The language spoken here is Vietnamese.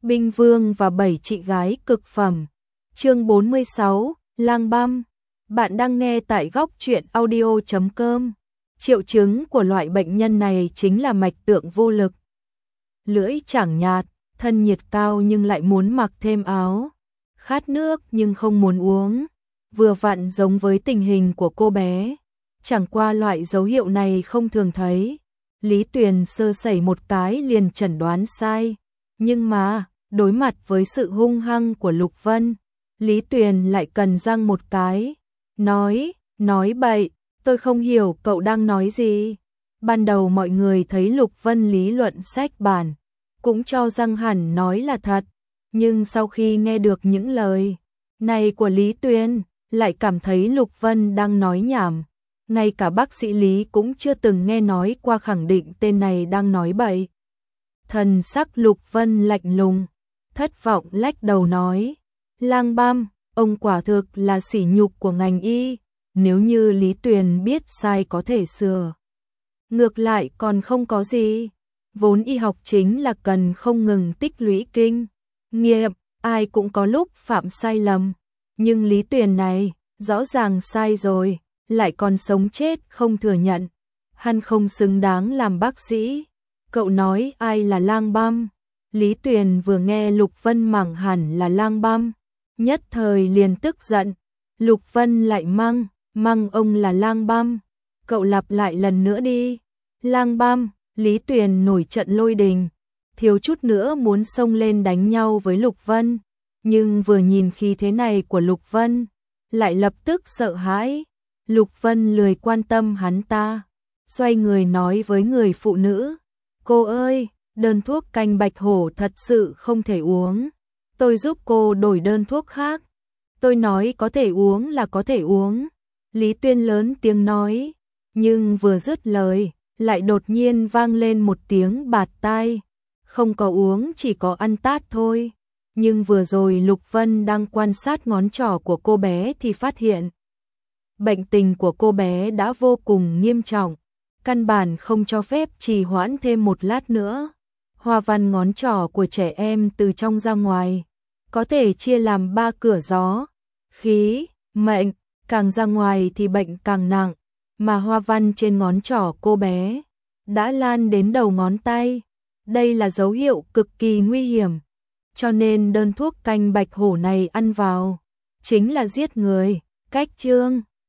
Binh Vương và 7 chị gái cực phẩm. Chương 46, Lang Băm. Bạn đang nghe tại góc truyện audio.com. Triệu chứng của loại bệnh nhân này chính là mạch tượng vô lực. Lưỡi chẳng nhạt, thân nhiệt cao nhưng lại muốn mặc thêm áo. Khát nước nhưng không muốn uống. Vừa vặn giống với tình hình của cô bé. Chẳng qua loại dấu hiệu này không thường thấy. Lý Tuyền sơ sẩy một cái liền chẩn đoán sai. Nhưng mà, đối mặt với sự hung hăng của Lục Vân, Lý Tuyền lại cần răng một cái. Nói bậy, tôi không hiểu cậu đang nói gì. Ban đầu mọi người thấy Lục Vân lý luận sách bản, cũng cho rằng hẳn nói là thật. Nhưng sau khi nghe được những lời này của Lý Tuyền, lại cảm thấy Lục Vân đang nói nhảm. Ngay cả bác sĩ Lý cũng chưa từng nghe nói qua khẳng định tên này đang nói bậy. Thần sắc Lục Vân lạnh lùng, thất vọng lách đầu nói. Lang Băm, ông quả thực là sỉ nhục của ngành y. Nếu như Lý Tuyền biết sai có thể sửa. Ngược lại còn không có gì. Vốn y học chính là cần không ngừng tích lũy kinh nghiệm, ai cũng có lúc phạm sai lầm. Nhưng Lý Tuyền này, rõ ràng sai rồi, lại còn sống chết không thừa nhận. Hắn không xứng đáng làm bác sĩ. Cậu nói ai là Lang Băm? Lý Tuyền vừa nghe Lục Vân mắng hẳn là Lang Băm, nhất thời liền tức giận. Lục Vân lại mắng ông là Lang Băm. Cậu lặp lại lần nữa đi. Lang Băm. Lý Tuyền nổi trận lôi đình, thiếu chút nữa muốn xông lên đánh nhau với Lục Vân. Nhưng vừa nhìn khí thế này của Lục Vân, lại lập tức sợ hãi. Lục Vân lười quan tâm hắn ta, xoay người nói với người phụ nữ. Cô ơi, đơn thuốc canh bạch hổ thật sự không thể uống. Tôi giúp cô đổi đơn thuốc khác. Tôi nói có thể uống là có thể uống. Lý Tuyên lớn tiếng nói, nhưng vừa dứt lời, lại đột nhiên vang lên một tiếng bạt tai. Không có uống chỉ có ăn tát thôi. Nhưng vừa rồi Lục Vân đang quan sát ngón trỏ của cô bé thì phát hiện bệnh tình của cô bé đã vô cùng nghiêm trọng, căn bản không cho phép trì hoãn thêm một lát nữa. Hoa văn ngón trỏ của trẻ em từ trong ra ngoài có thể chia làm 3 cửa gió, khí, mệnh, càng ra ngoài thì bệnh càng nặng, mà hoa văn trên ngón trỏ cô bé đã lan đến đầu ngón tay. Đây là dấu hiệu cực kỳ nguy hiểm, cho nên đơn thuốc canh bạch hổ này ăn vào chính là giết người. Cách chương